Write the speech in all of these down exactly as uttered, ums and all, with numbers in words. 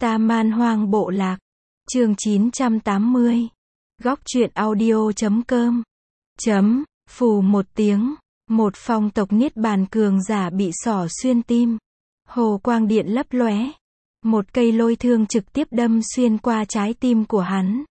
Ta Man Hoang Bộ Lạc. Chương chín trăm tám mươi. Góc truyện audio chấm com. Chấm, phù một tiếng, một phong tộc niết bàn cường giả bị xỏ xuyên tim. Hồ quang điện lấp lóe. Một cây lôi thương trực tiếp đâm xuyên qua trái tim của hắn.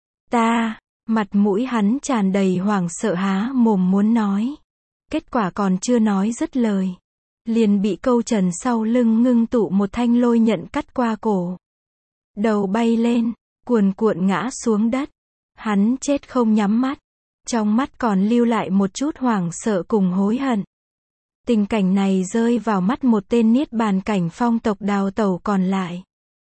Ta, mặt mũi hắn tràn đầy hoảng sợ há mồm muốn nói. Kết quả còn chưa nói dứt lời, liền bị Câu Trần sau lưng ngưng tụ một thanh lôi nhận cắt qua cổ. Đầu bay lên, cuồn cuộn ngã xuống đất. Hắn chết không nhắm mắt, trong mắt còn lưu lại một chút hoảng sợ cùng hối hận. Tình cảnh này rơi vào mắt một tên niết bàn cảnh phong tộc đào tẩu còn lại,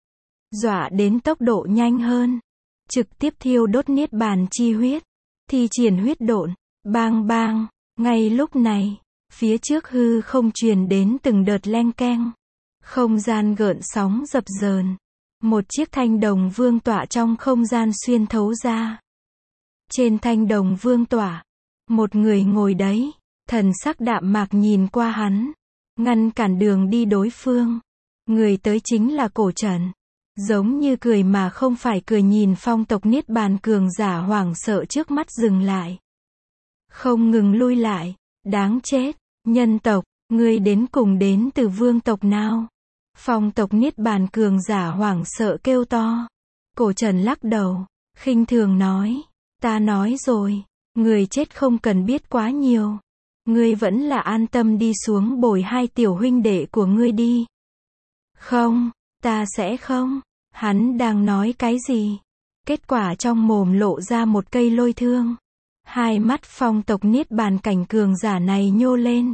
dọa đến tốc độ nhanh hơn, trực tiếp thiêu đốt niết bàn chi huyết, thi triển huyết độn. Bang bang, ngay lúc này, phía trước hư không truyền đến từng đợt leng keng, không gian gợn sóng dập dờn. Một chiếc thanh đồng vương tọa trong không gian xuyên thấu ra. Trên thanh đồng vương tọa, một người ngồi đấy, thần sắc đạm mạc nhìn qua hắn, ngăn cản đường đi đối phương. Người tới chính là Cổ Trần. Giống như cười mà không phải cười, nhìn phong tộc niết bàn cường giả hoảng sợ trước mắt dừng lại, không ngừng lui lại. Đáng chết, nhân tộc, ngươi đến cùng đến từ vương tộc nào? Phong tộc niết bàn cường giả hoảng sợ kêu to. Cổ Trần lắc đầu, khinh thường nói, ta nói rồi, người chết không cần biết quá nhiều. Ngươi vẫn là an tâm đi xuống bồi hai tiểu huynh đệ của ngươi đi. Không, ta sẽ không. Hắn đang nói cái gì? Kết quả trong mồm lộ ra một cây lôi thương. Hai mắt phong tộc niết bàn cảnh cường giả này nhô lên.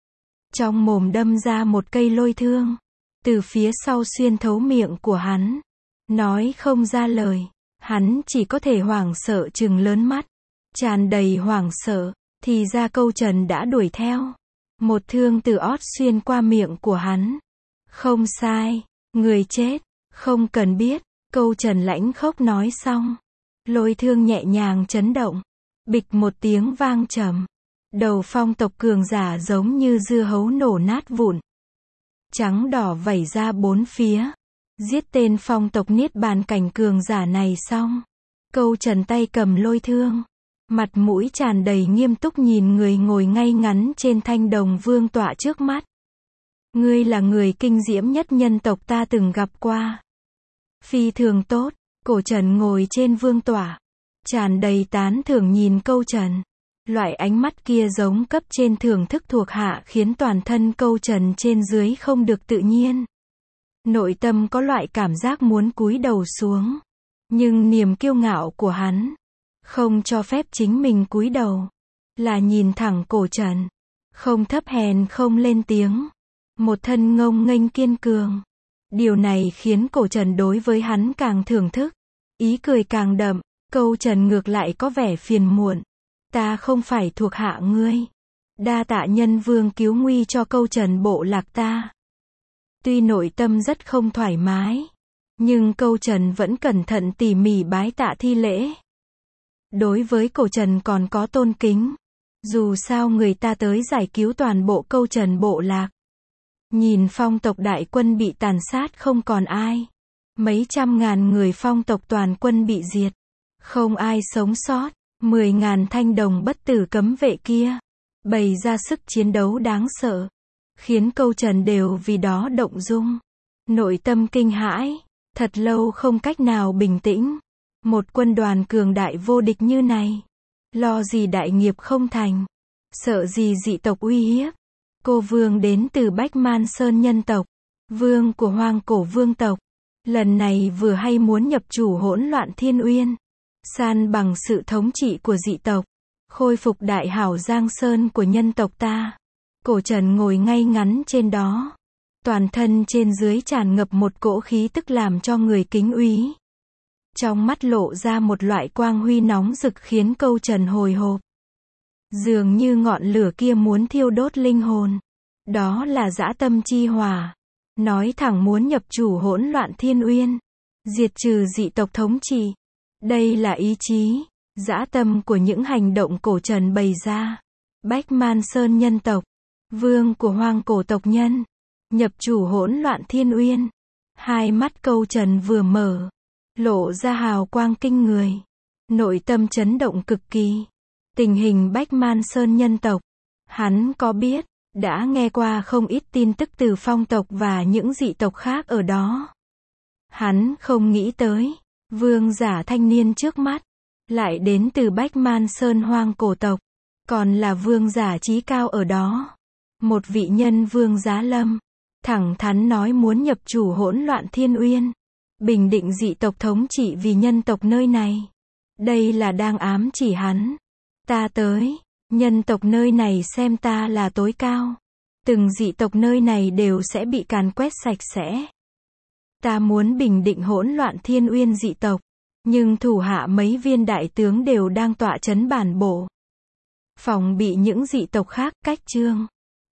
Trong mồm đâm ra một cây lôi thương, từ phía sau xuyên thấu miệng của hắn. Nói không ra lời, hắn chỉ có thể hoảng sợ trừng lớn mắt, tràn đầy hoảng sợ. Thì ra Câu Trần đã đuổi theo. Một thương từ ót xuyên qua miệng của hắn. Không sai, người chết, không cần biết. Câu Trần lãnh khốc nói xong, lôi thương nhẹ nhàng chấn động. Bịch một tiếng vang trầm. Đầu phong tộc cường giả giống như dưa hấu nổ nát vụn. Trắng đỏ vẩy ra bốn phía. Giết tên phong tộc niết bàn cảnh cường giả này xong, Câu Trần tay cầm lôi thương, mặt mũi tràn đầy nghiêm túc nhìn người ngồi ngay ngắn trên thanh đồng vương tọa trước mắt. Ngươi là người kinh diễm nhất nhân tộc ta từng gặp qua. Phi thường tốt. Cổ Trần ngồi trên vương tọa, tràn đầy tán thưởng nhìn Câu Trần. Loại ánh mắt kia giống cấp trên thưởng thức thuộc hạ, khiến toàn thân Câu Trần trên dưới không được tự nhiên. Nội tâm có loại cảm giác muốn cúi đầu xuống, nhưng niềm kiêu ngạo của hắn không cho phép chính mình cúi đầu, là nhìn thẳng Cổ Trần, không thấp hèn không lên tiếng, một thân ngông nghênh kiên cường. Điều này khiến Cổ Trần đối với hắn càng thưởng thức, ý cười càng đậm. Câu Trần ngược lại có vẻ phiền muộn. Ta không phải thuộc hạ ngươi. Đa tạ nhân vương cứu nguy cho Câu Trần bộ lạc ta. Tuy nội tâm rất không thoải mái, nhưng Câu Trần vẫn cẩn thận tỉ mỉ bái tạ thi lễ. Đối với Cổ Trần còn có tôn kính. Dù sao người ta tới giải cứu toàn bộ Câu Trần bộ lạc. Nhìn phong tộc đại quân bị tàn sát không còn ai. Mấy trăm ngàn người phong tộc toàn quân bị diệt, không ai sống sót. Mười ngàn thanh đồng bất tử cấm vệ kia bày ra sức chiến đấu đáng sợ, khiến Câu Trần đều vì đó động dung. Nội tâm kinh hãi, thật lâu không cách nào bình tĩnh. Một quân đoàn cường đại vô địch như này, lo gì đại nghiệp không thành, sợ gì dị tộc uy hiếp. Cô vương đến từ Bách Man Sơn nhân tộc, vương của Hoang Cổ vương tộc, lần này vừa hay muốn nhập chủ hỗn loạn Thiên Uyên, san bằng sự thống trị của dị tộc, khôi phục đại hảo Giang Sơn của nhân tộc ta. Cổ Trần ngồi ngay ngắn trên đó, toàn thân trên dưới tràn ngập một cỗ khí tức làm cho người kính úy. Trong mắt lộ ra một loại quang huy nóng rực khiến Câu Trần hồi hộp. Dường như ngọn lửa kia muốn thiêu đốt linh hồn. Đó là dã tâm chi hỏa. Nói thẳng muốn nhập chủ hỗn loạn Thiên Uyên, diệt trừ dị tộc thống trị. Đây là ý chí, dã tâm của những hành động Cổ Trần bày ra. Bách Man Sơn nhân tộc, vương của Hoang Cổ tộc nhân, nhập chủ hỗn loạn Thiên Uyên. Hai mắt câu trần vừa mở, lộ ra hào quang kinh người. Nội tâm chấn động cực kỳ. Tình hình Bách Man Sơn nhân tộc, hắn có biết, đã nghe qua không ít tin tức từ phong tộc và những dị tộc khác ở đó. Hắn không nghĩ tới, vương giả thanh niên trước mắt, lại đến từ Bách Man Sơn hoang cổ tộc, còn là vương giả trí cao ở đó. Một vị nhân vương giá lâm, thẳng thắn nói muốn nhập chủ hỗn loạn thiên uyên, bình định dị tộc thống trị vì nhân tộc nơi này. Đây là đang ám chỉ hắn. Ta tới, nhân tộc nơi này xem ta là tối cao. Từng dị tộc nơi này đều sẽ bị càn quét sạch sẽ. Ta muốn bình định hỗn loạn thiên uyên dị tộc, nhưng thủ hạ mấy viên đại tướng đều đang tọa trấn bản bộ, phòng bị những dị tộc khác cách trương.